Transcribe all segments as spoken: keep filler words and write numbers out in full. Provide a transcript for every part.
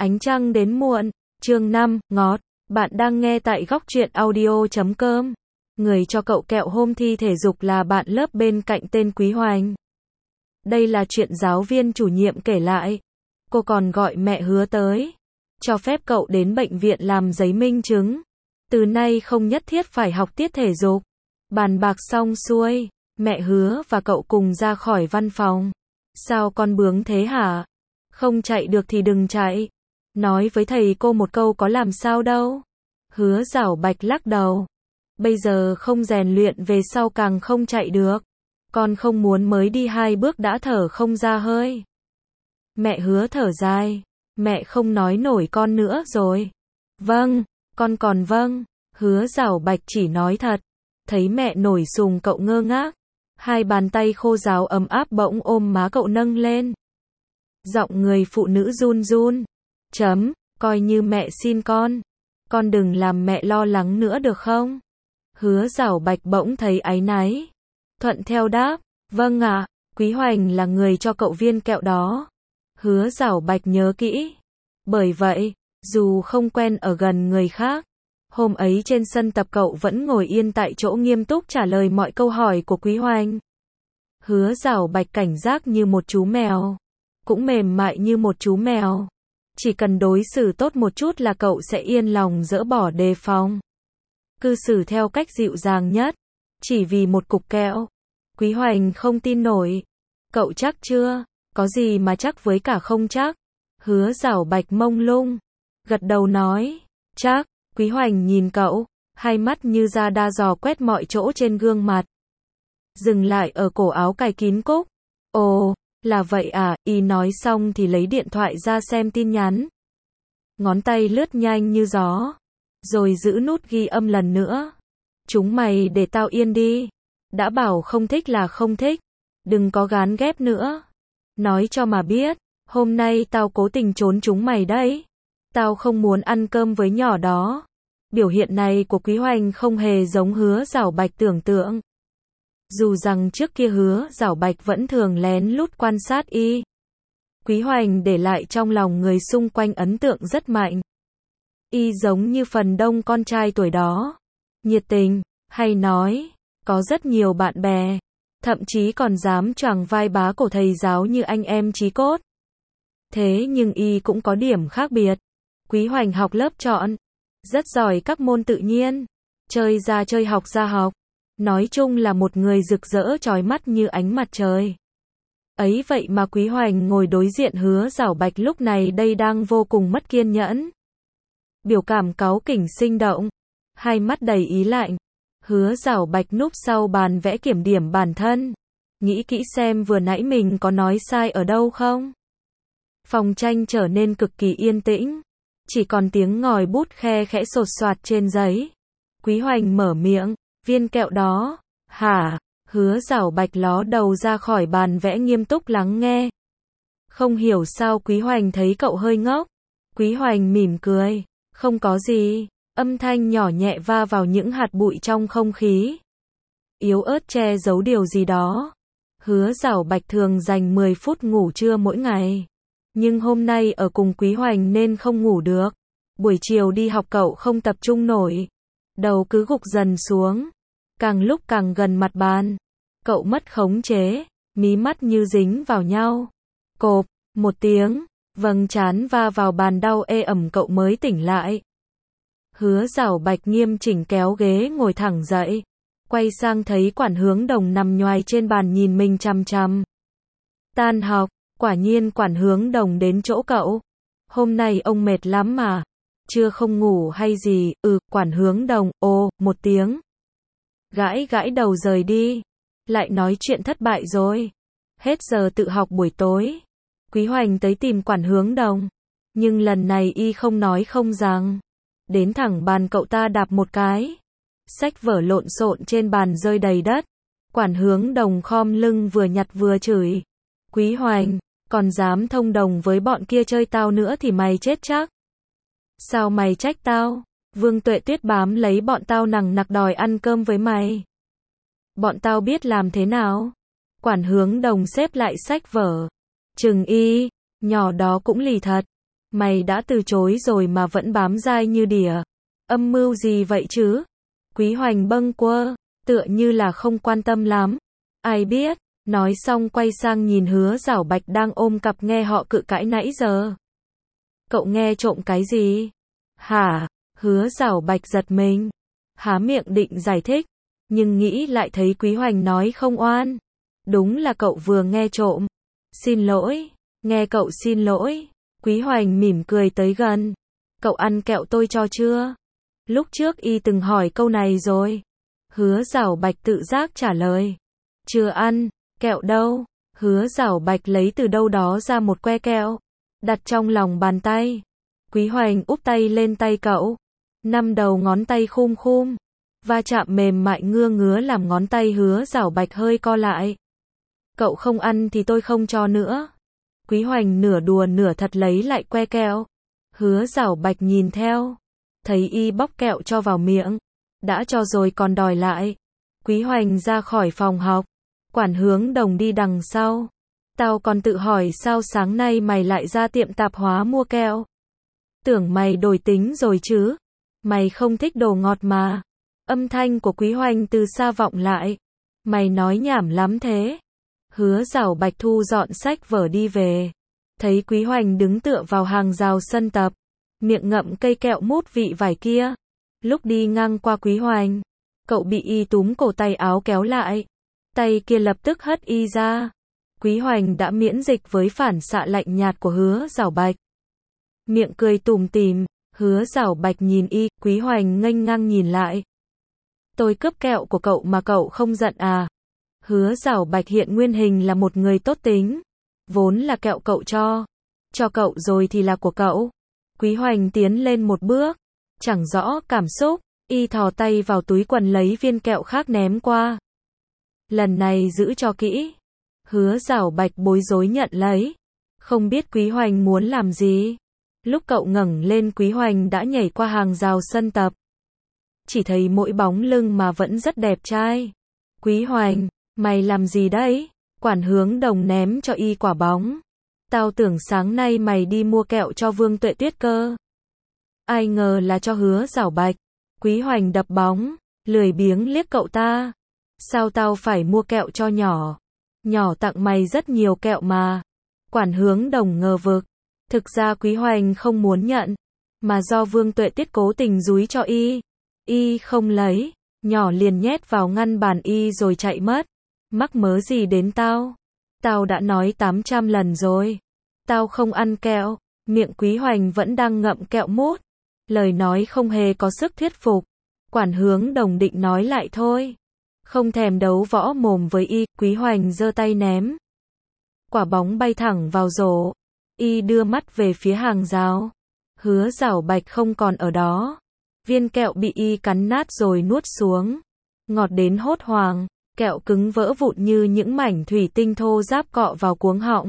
Ánh trăng đến muộn, chương năm, ngọt. Bạn đang nghe tại góc truyện audio chấm com. Người cho cậu kẹo hôm thi thể dục là bạn lớp bên cạnh tên Quý Hoành. Đây là chuyện giáo viên chủ nhiệm kể lại. Cô còn gọi mẹ Hứa tới, cho phép cậu đến bệnh viện làm giấy minh chứng. Từ nay không nhất thiết phải học tiết thể dục. Bàn bạc xong xuôi, mẹ Hứa và cậu cùng ra khỏi văn phòng. Sao con bướng thế hả? Không chạy được thì đừng chạy. Nói với thầy cô một câu có làm sao đâu. Hứa Giảo Bạch lắc đầu. Bây giờ không rèn luyện về sau càng không chạy được. Con không muốn mới đi hai bước đã thở không ra hơi. Mẹ Hứa thở dài. Mẹ không nói nổi con nữa rồi. Vâng, con còn vâng. Hứa Giảo Bạch chỉ nói thật. Thấy mẹ nổi sùng cậu ngơ ngác. Hai bàn tay khô ráo ấm áp bỗng ôm má cậu nâng lên. Giọng người phụ nữ run run. Chấm, coi như mẹ xin con. Con đừng làm mẹ lo lắng nữa được không? Hứa Giảo Bạch bỗng thấy áy náy. Thuận theo đáp, vâng ạ, Quý Hoành là người cho cậu viên kẹo đó. Hứa Giảo Bạch nhớ kỹ. Bởi vậy, dù không quen ở gần người khác, hôm ấy trên sân tập cậu vẫn ngồi yên tại chỗ nghiêm túc trả lời mọi câu hỏi của Quý Hoành. Hứa Giảo Bạch cảnh giác như một chú mèo, cũng mềm mại như một chú mèo. Chỉ cần đối xử tốt một chút là cậu sẽ yên lòng dỡ bỏ đề phòng. Cư xử theo cách dịu dàng nhất, chỉ vì một cục kẹo. Quý Hoành không tin nổi. Cậu chắc chưa? Có gì mà chắc với cả không chắc? Hứa Giảo Bạch mông lung, gật đầu nói, chắc. Quý Hoành nhìn cậu, hai mắt như ra đa dò quét mọi chỗ trên gương mặt. Dừng lại ở cổ áo cài kín cúc. Ồ, là vậy à, y nói xong thì lấy điện thoại ra xem tin nhắn. Ngón tay lướt nhanh như gió, rồi giữ nút ghi âm lần nữa. Chúng mày để tao yên đi. Đã bảo không thích là không thích. Đừng có gán ghép nữa. Nói cho mà biết, hôm nay tao cố tình trốn chúng mày đấy. Tao không muốn ăn cơm với nhỏ đó. Biểu hiện này của Quý Hoành không hề giống Hứa Giảo Bạch tưởng tượng. Dù rằng trước kia Hứa Giảo Bạch vẫn thường lén lút quan sát y. Quý Hoành để lại trong lòng người xung quanh ấn tượng rất mạnh. Y giống như phần đông con trai tuổi đó. Nhiệt tình, hay nói, có rất nhiều bạn bè. Thậm chí còn dám choàng vai bá cổ thầy giáo như anh em chí cốt. Thế nhưng y cũng có điểm khác biệt. Quý Hoành học lớp chọn, rất giỏi các môn tự nhiên, chơi ra chơi học ra học. Nói chung là một người rực rỡ chói mắt như ánh mặt trời. Ấy vậy mà Quý Hoành ngồi đối diện Hứa Giảo Bạch lúc này đây đang vô cùng mất kiên nhẫn. Biểu cảm cáu kỉnh sinh động, hai mắt đầy ý lạnh. Hứa Giảo Bạch núp sau bàn vẽ kiểm điểm bản thân. Nghĩ kỹ xem vừa nãy mình có nói sai ở đâu không? Phòng tranh trở nên cực kỳ yên tĩnh. Chỉ còn tiếng ngòi bút khe khẽ sột soạt trên giấy. Quý Hoành mở miệng, viên kẹo đó, hả? Hứa Giảo Bạch ló đầu ra khỏi bàn vẽ nghiêm túc lắng nghe. Không hiểu sao Quý Hoành thấy cậu hơi ngốc. Quý Hoành mỉm cười, không có gì. Âm thanh nhỏ nhẹ va vào những hạt bụi trong không khí. Yếu ớt che giấu điều gì đó. Hứa Giảo Bạch thường dành mười phút ngủ trưa mỗi ngày. Nhưng hôm nay ở cùng Quý Hoành nên không ngủ được. Buổi chiều đi học cậu không tập trung nổi. Đầu cứ gục dần xuống. Càng lúc càng gần mặt bàn. Cậu mất khống chế. Mí mắt như dính vào nhau. Cộp, một tiếng. Vầng trán va vào bàn đau ê ẩm cậu mới tỉnh lại. Hứa Giảo Bạch nghiêm chỉnh kéo ghế ngồi thẳng dậy. Quay sang thấy Quản Hướng Đồng nằm nhoài trên bàn nhìn mình chằm chằm. Tan học, quả nhiên Quản Hướng Đồng đến chỗ cậu. Hôm nay ông mệt lắm mà. Chưa không ngủ hay gì? Ừ, Quản Hướng Đồng, ồ, một tiếng. Gãi gãi đầu rời đi. Lại nói chuyện thất bại rồi. Hết giờ tự học buổi tối. Quý Hoành tới tìm Quản Hướng Đồng. Nhưng lần này y không nói không rằng. Đến thẳng bàn cậu ta đạp một cái. Sách vở lộn xộn trên bàn rơi đầy đất. Quản Hướng Đồng khom lưng vừa nhặt vừa chửi. Quý Hoành, còn dám thông đồng với bọn kia chơi tao nữa thì mày chết chắc. Sao mày trách tao? Vương Tuệ Tuyết bám lấy bọn tao nằng nặc đòi ăn cơm với mày. Bọn tao biết làm thế nào? Quản Hướng Đồng xếp lại sách vở. Chừng y, nhỏ đó cũng lì thật. Mày đã từ chối rồi mà vẫn bám dai như đỉa. Âm mưu gì vậy chứ? Quý Hoành bâng quơ, tựa như là không quan tâm lắm. Ai biết, nói xong quay sang nhìn Hứa Giảo Bạch đang ôm cặp nghe họ cự cãi nãy giờ. Cậu nghe trộm cái gì? Hả? Hứa Giảo Bạch giật mình. Há miệng định giải thích, nhưng nghĩ lại thấy Quý Hoành nói không oan. Đúng là cậu vừa nghe trộm. Xin lỗi, nghe cậu xin lỗi. Quý Hoành mỉm cười tới gần. Cậu ăn kẹo tôi cho chưa? Lúc trước y từng hỏi câu này rồi. Hứa Giảo Bạch tự giác trả lời. Chưa ăn, kẹo đâu? Hứa Giảo Bạch lấy từ đâu đó ra một que kẹo, đặt trong lòng bàn tay. Quý Hoành úp tay lên tay cậu. Năm đầu ngón tay khum khum, va chạm mềm mại ngưa ngứa làm ngón tay Hứa Giảo Bạch hơi co lại. Cậu không ăn thì tôi không cho nữa. Quý Hoành nửa đùa nửa thật lấy lại que kẹo. Hứa Giảo Bạch nhìn theo, thấy y bóc kẹo cho vào miệng. Đã cho rồi còn đòi lại. Quý Hoành ra khỏi phòng học. Quản Hướng Đồng đi đằng sau. Tao còn tự hỏi sao sáng nay mày lại ra tiệm tạp hóa mua kẹo. Tưởng mày đổi tính rồi chứ. Mày không thích đồ ngọt mà. Âm thanh của Quý Hoành từ xa vọng lại. Mày nói nhảm lắm thế. Hứa Giảo Bạch thu dọn sách vở đi về. Thấy Quý Hoành đứng tựa vào hàng rào sân tập, miệng ngậm cây kẹo mút vị vải kia. Lúc đi ngang qua Quý Hoành, cậu bị y túm cổ tay áo kéo lại. Tay kia lập tức hất y ra. Quý Hoành đã miễn dịch với phản xạ lạnh nhạt của Hứa Giảo Bạch. Miệng cười tủm tỉm. Hứa Giảo Bạch nhìn y, Quý Hoành nghênh ngang nhìn lại. Tôi cướp kẹo của cậu mà cậu không giận à? Hứa Giảo Bạch hiện nguyên hình là một người tốt tính. Vốn là kẹo cậu cho. Cho cậu rồi thì là của cậu. Quý Hoành tiến lên một bước. Chẳng rõ cảm xúc, y thò tay vào túi quần lấy viên kẹo khác ném qua. Lần này giữ cho kỹ. Hứa Giảo Bạch bối rối nhận lấy. Không biết Quý Hoành muốn làm gì. Lúc cậu ngẩng lên Quý Hoành đã nhảy qua hàng rào sân tập. Chỉ thấy mỗi bóng lưng mà vẫn rất đẹp trai. Quý Hoành, mày làm gì đấy? Quản Hướng Đồng ném cho y quả bóng. Tao tưởng sáng nay mày đi mua kẹo cho Vương Tuệ Tuyết cơ. Ai ngờ là cho Hứa Giảo Bạch. Quý Hoành đập bóng, lười biếng liếc cậu ta. Sao tao phải mua kẹo cho nhỏ? Nhỏ tặng mày rất nhiều kẹo mà. Quản Hướng Đồng ngờ vực. Thực ra Quý Hoành không muốn nhận, mà do Vương Tuệ Tuyết cố tình dúi cho y. Y không lấy, nhỏ liền nhét vào ngăn bàn y rồi chạy mất. Mắc mớ gì đến tao? Tao đã nói tám trăm lần rồi. Tao không ăn kẹo. Miệng Quý Hoành vẫn đang ngậm kẹo mút. Lời nói không hề có sức thuyết phục. Quản Hướng Đồng định nói lại thôi. Không thèm đấu võ mồm với y, Quý Hoành giơ tay ném. Quả bóng bay thẳng vào rổ. Y đưa mắt về phía hàng rào. Hứa Giảo Bạch không còn ở đó. Viên kẹo bị y cắn nát rồi nuốt xuống. Ngọt đến hốt hoảng. Kẹo cứng vỡ vụn như những mảnh thủy tinh thô ráp cọ vào cuống họng.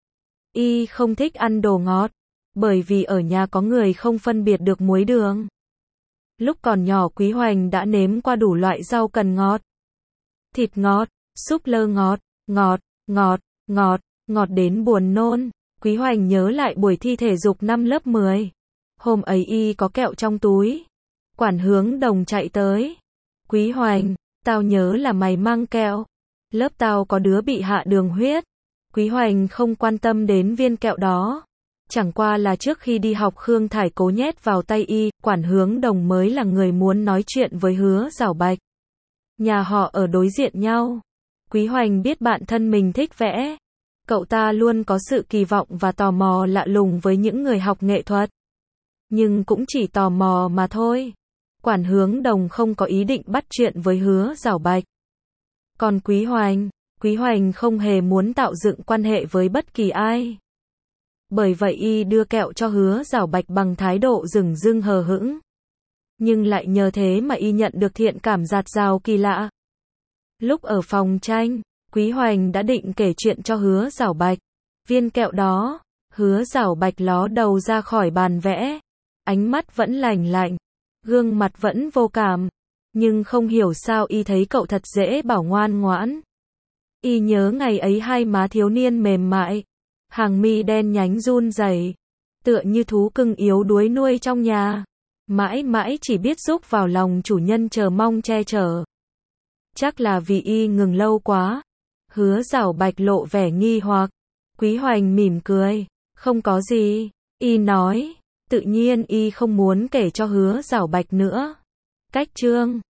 Y không thích ăn đồ ngọt. Bởi vì ở nhà có người không phân biệt được muối đường. Lúc còn nhỏ Quý Hoành đã nếm qua đủ loại rau cần ngọt. Thịt ngọt, súp lơ ngọt, ngọt, ngọt, ngọt, ngọt đến buồn nôn. Quý Hoành nhớ lại buổi thi thể dục năm lớp mười. Hôm ấy y có kẹo trong túi. Quản Hướng Đồng chạy tới. Quý Hoành, tao nhớ là mày mang kẹo. Lớp tao có đứa bị hạ đường huyết. Quý Hoành không quan tâm đến viên kẹo đó. Chẳng qua là trước khi đi học Khương Thải cố nhét vào tay y, Quản Hướng Đồng mới là người muốn nói chuyện với Hứa Giảo Bạch. Nhà họ ở đối diện nhau. Quý Hoành biết bạn thân mình thích vẽ. Cậu ta luôn có sự kỳ vọng và tò mò lạ lùng với những người học nghệ thuật. Nhưng cũng chỉ tò mò mà thôi. Quản Hướng Đồng không có ý định bắt chuyện với Hứa Giảo Bạch. Còn Quý Hoành, Quý Hoành không hề muốn tạo dựng quan hệ với bất kỳ ai. Bởi vậy y đưa kẹo cho Hứa Giảo Bạch bằng thái độ dửng dưng hờ hững. Nhưng lại nhờ thế mà y nhận được thiện cảm dạt dào kỳ lạ. Lúc ở phòng tranh, Quý Hoành đã định kể chuyện cho Hứa Giảo Bạch. Viên kẹo đó, Hứa Giảo Bạch ló đầu ra khỏi bàn vẽ. Ánh mắt vẫn lạnh lạnh, gương mặt vẫn vô cảm. Nhưng không hiểu sao y thấy cậu thật dễ bảo ngoan ngoãn. Y nhớ ngày ấy hai má thiếu niên mềm mại. Hàng mi đen nhánh run rẩy. tựa như thú cưng yếu đuối nuôi trong nhà, mãi mãi chỉ biết rúc vào lòng chủ nhân chờ mong che chở. Chắc là vì y ngừng lâu quá. Hứa Giảo Bạch lộ vẻ nghi hoặc. Quý Hoành mỉm cười, không có gì, y nói, tự nhiên y không muốn kể cho Hứa Giảo Bạch nữa. Cách chương